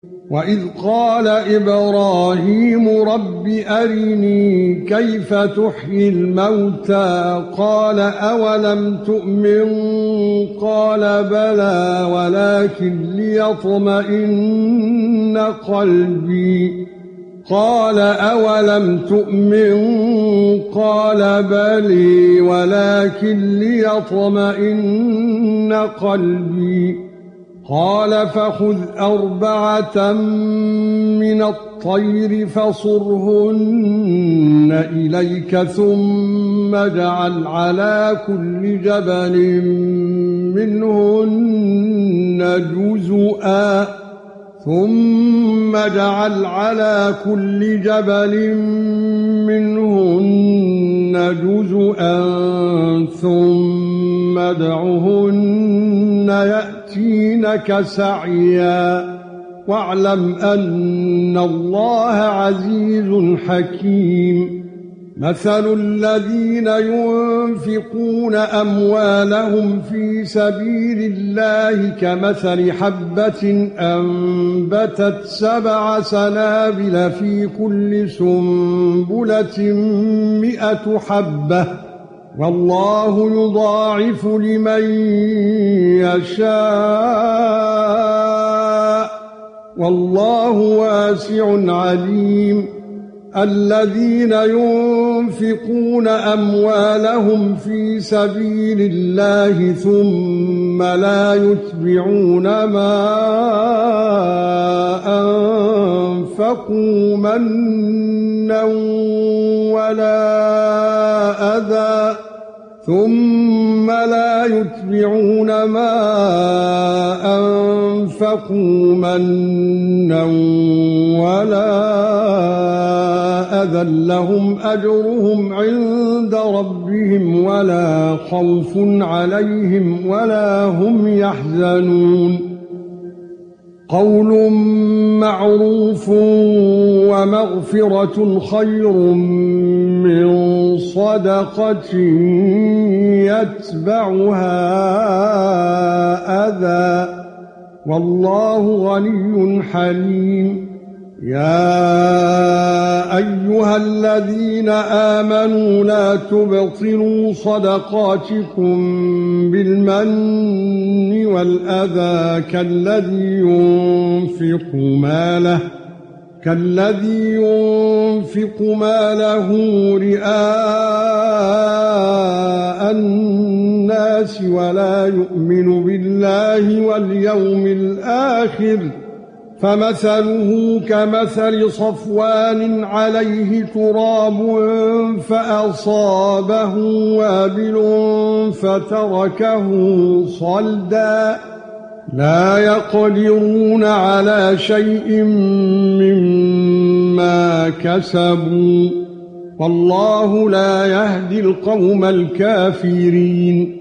وَإِذْ قَالَ إِبْرَاهِيمُ رَبِّ أَرِنِي كَيْفَ تُحْيِي الْمَوْتَى قَالَ أَوَلَمْ تُؤْمِنْ قَالَ بَلَى وَلَكِنْ لِيَطْمَئِنَّ قَلْبِي قَالَ أَوَلَمْ تُؤْمِنْ قَالَ بَلَى وَلَكِنْ لِيَطْمَئِنَّ قَلْبِي قال فخذ 4 من الطير فصرهن إليك ثم اجعل على كل جبل منهن جزءا ثم ادعهن يأتينك سعيا واعلم أن الله عزيز حكيم مثل الذين ينفقون أموالهم في سبيل الله كمثل حبة أنبتت 7 سنابل في كل سنبلة 100 حبة والله يضاعف لمن يشاء والله واسع عليم الذين ينفقون أموالهم في سبيل الله ثم لا يتبعون ما أنفقوا منا ولا أذى لهم أجرهم عند ربهم ولا خوف عليهم ولا هم يحزنون قول معروف ومغفرة خير من صدقة يتبعها أذى والله غني حليم يا ايها الذين امنوا لا تبطلوا صدقاتكم بالمن والاذى كالذي ينفق ماله رئاء الناس ولا يؤمن بالله واليوم الآخر فمثله كمثل صفوان عليه تراب فأصابه وابل فتركه صلدا لا يقدرون على شيء مما كسبوا والله لا يهدي القوم الكافرين